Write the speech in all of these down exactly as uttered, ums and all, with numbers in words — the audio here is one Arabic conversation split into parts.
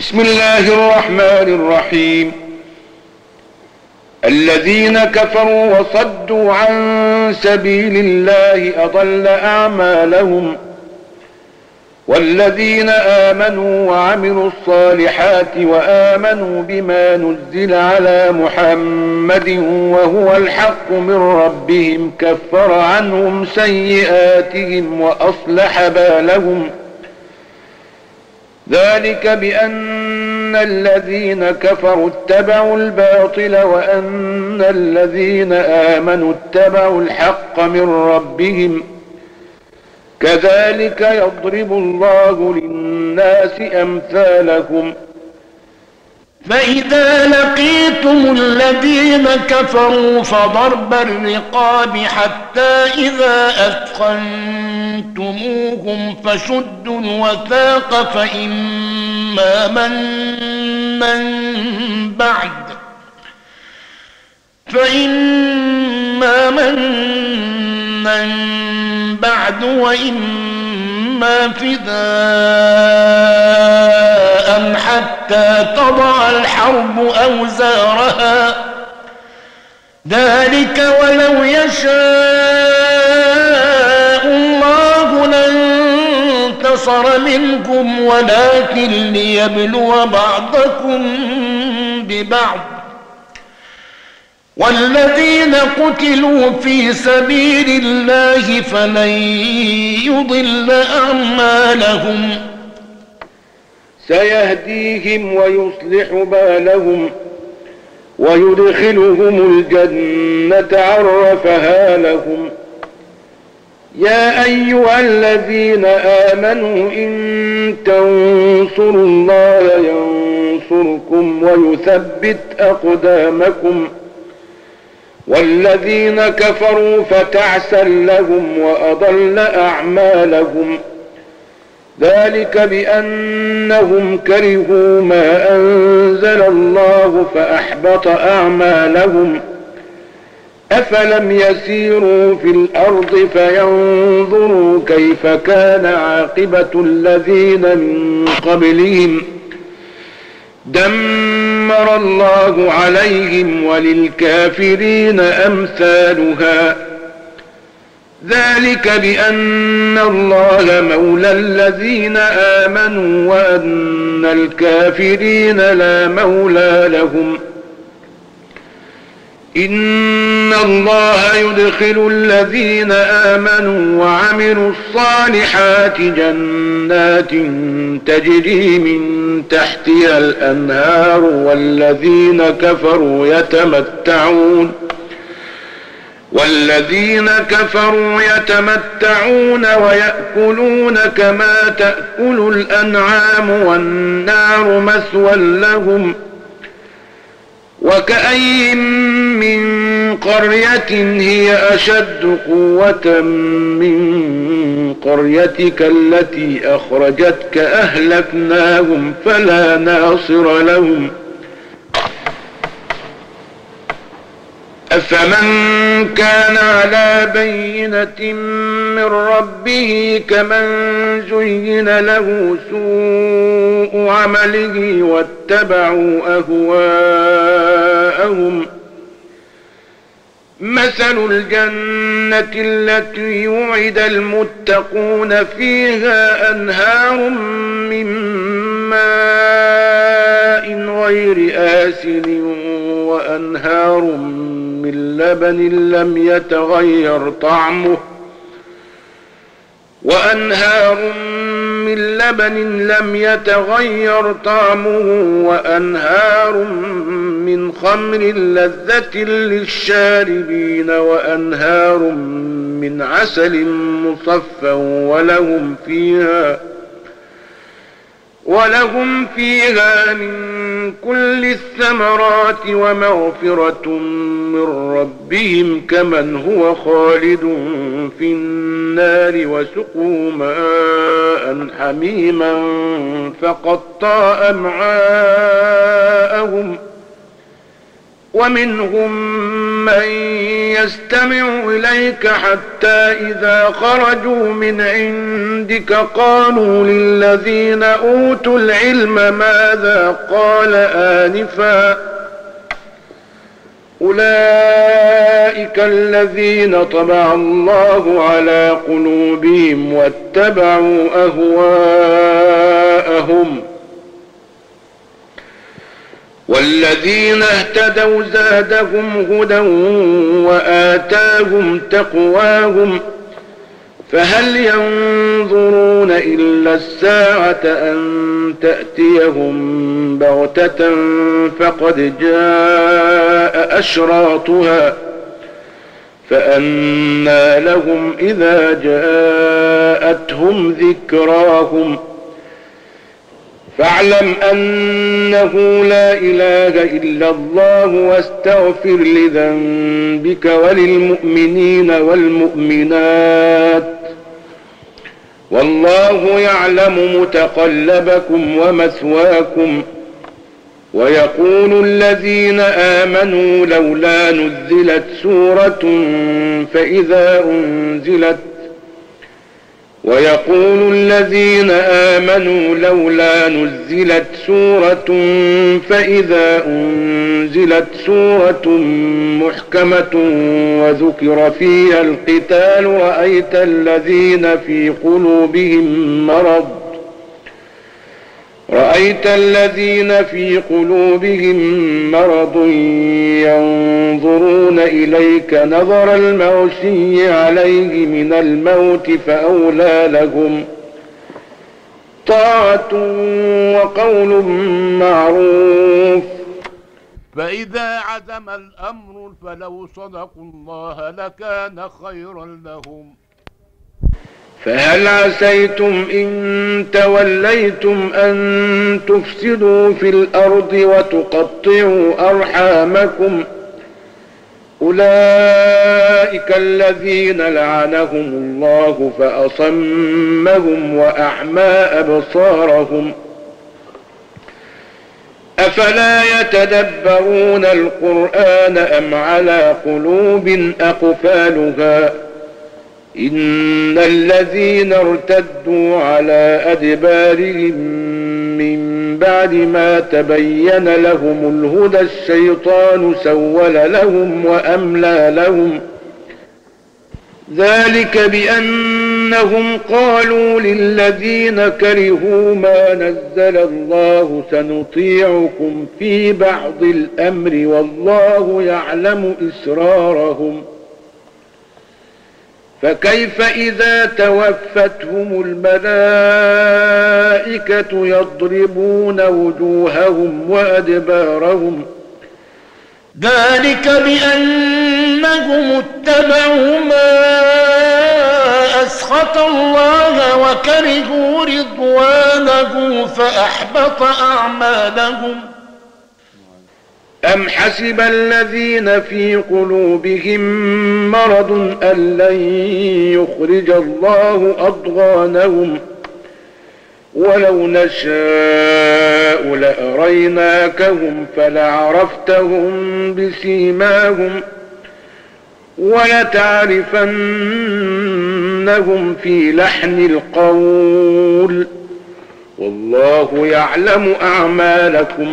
بسم الله الرحمن الرحيم. الذين كفروا وصدوا عن سبيل الله أضل أعمالهم، والذين آمنوا وعملوا الصالحات وآمنوا بما نزل على محمد وهو الحق من ربهم كفر عنهم سيئاتهم وأصلح بالهم. ذلك بأن الذين كفروا اتبعوا الباطل وأن الذين آمنوا اتبعوا الحق من ربهم، كذلك يضرب الله للناس أمثالهم. فإذا لقيتم الذين كفروا فضرب الرقاب حتى إذا أثخنتموهم فشدوا الوثاق فإما منا بعد فإما منا بعد وإما فداء حتى تضع الحرب أوزارها، ذلك ولو يشاء الله لانتصر منكم ولكن ليبلو بعضكم ببعض. والذين قتلوا في سبيل الله فلن يضل أعمالهم، سيهديهم ويصلح بالهم ويدخلهم الجنة عرفها لهم. يا أيها الذين آمنوا إن تنصروا الله ينصركم ويثبت أقدامكم، والذين كفروا فتعسا لهم وأضل أعمالهم. ذلك بأنهم كرهوا ما أنزل الله فأحبط أعمالهم. أفلم يسيروا في الأرض فينظروا كيف كان عاقبة الذين من قبلهم، دمر الله عليهم وللكافرين أمثالها. ذلك بأن الله مولى الذين آمنوا وأن الكافرين لا مولى لهم. إن الله يدخل الذين آمنوا وعملوا الصالحات جنات تجري من تحتها الأنهار، والذين كفروا يتمتعون والذين كفروا يتمتعون ويأكلون كما تأكل الأنعام والنار مثوى لهم. وكأين من قرية هي أشد قوة من قريتك التي أخرجتك أهلكناهم فلا ناصر لهم. أفمن كان على بينة من ربه كمن زين له سوء عمله واتبعوا أهواءهم. مثل الجنة التي وعد المتقون فيها أنهار من ماء غير آسن وأنهار من لبن لم يتغير طعمه وأنهار من لبن لم يتغير طعمه وأنهار من خمر لذة للشاربين وأنهار من عسل مصفى ولهم فيها ولهم فيها من كل الثمرات ومغفرة من ربهم كمن هو خالد في النار وسقوا ماء حميما فقطع أمعاءهم ومنهم من يستمع إليك حتى إذا خرجوا من عندك قالوا للذين أوتوا العلم ماذا قال آنفا أولئك الذين طبع الله على قلوبهم واتبعوا أهواءهم والذين اهتدوا زادهم هدى وآتاهم تقواهم فهل ينظرون إلا الساعة أن تأتيهم بغتة فقد جاء أشراطها فأنى لهم إذا جاءتهم ذكراهم فاعلم أنه لا إله إلا الله واستغفر لذنبك وللمؤمنين والمؤمنات والله يعلم متقلبكم ومثواكم ويقول الذين آمنوا لولا نزلت سورة فإذا أنزلت ويقول الذين آمنوا لولا نزلت سورة فإذا أنزلت سورة محكمة وذكر فيها القتال رأيت الذين في قلوبهم مرض رأيت الذين في قلوبهم مرض ينظرون إليك نظر المغشي عليه من الموت فأولى لهم طاعة وقول معروف. فإذا عزم الأمر فلو صدقوا الله لكان خيرا لهم. فهل عسيتم إن توليتم أن تفسدوا في الأرض وتقطعوا أرحامكم أولئك الذين لعنهم الله فأصمهم وأعمى أبصارهم أفلا يتدبرون القرآن أم على قلوب أقفالها إن الذين ارتدوا على أدبارهم من بعد ما تبين لهم الهدى الشيطان سول لهم وأملى لهم ذلك بأنهم قالوا للذين كرهوا ما نزل الله سنطيعكم في بعض الأمر والله يعلم إسرارهم فكيف إذا توفتهم الملائكة يضربون وجوههم وأدبارهم ذلك بأنهم اتبعوا ما أسخط الله وكرهوا رضوانه فأحبط أعمالهم. أم حسب الذين في قلوبهم مرض أن لن يخرج الله أضغانهم ولو نشاء لأريناكهم فلعرفتهم بسيماهم ولتعرفنهم في لحن القول والله يعلم أعمالكم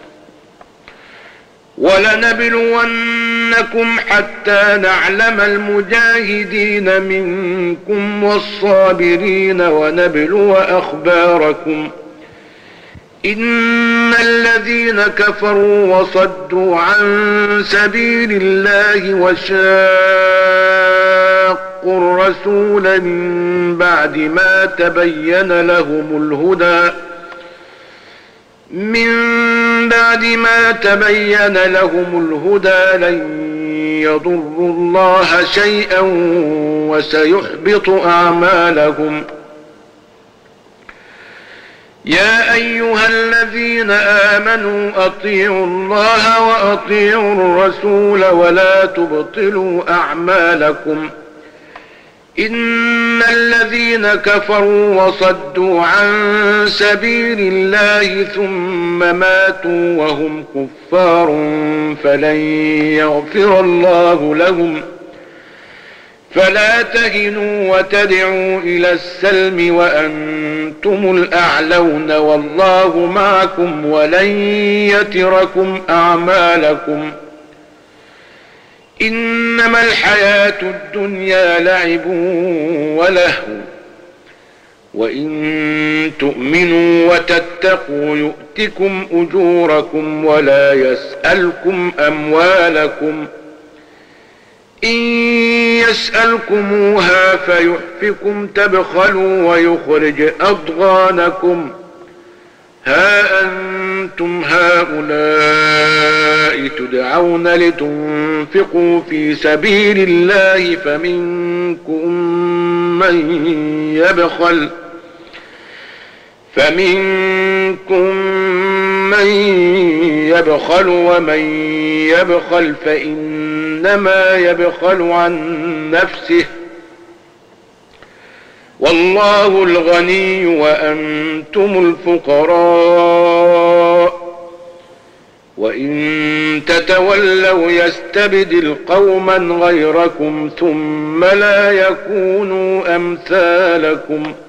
ولنبلونكم حتى نعلم المجاهدين منكم والصابرين ونبلو أخباركم إن الذين كفروا وصدوا عن سبيل الله وشاقوا الرسول من بعد ما تبين لهم الهدى من بعد ما تبين لهم الهدى لن يضروا الله شيئا وسيحبط أعمالهم. يا أيها الذين آمنوا أطيعوا الله وأطيعوا الرسول ولا تبطلوا أعمالكم إن الذين كفروا وصدوا عن سبيل الله ثم ماتوا وهم كفار فلن يغفر الله لهم فلا تهنوا وتدعوا إلى السلم وأنتم الأعلون والله معكم ولن يتركم أعمالكم إنما الحياة الدنيا لعب ولهو وإن تؤمنوا وتتقوا يؤتكم أجوركم ولا يسألكم أموالكم إن يسألكموها فيحفكم تبخلوا ويخرج أضغانكم ها أنتم هؤلاء تدعون لتنفقوا في سبيل الله فمنكم من يبخل فمنكم من يبخل ومن يبخل فإنما يبخل عن نفسه والله الغني وأنتم الفقراء وإن تتولوا يستبدل قوما غيركم ثم لا يكونوا أمثالكم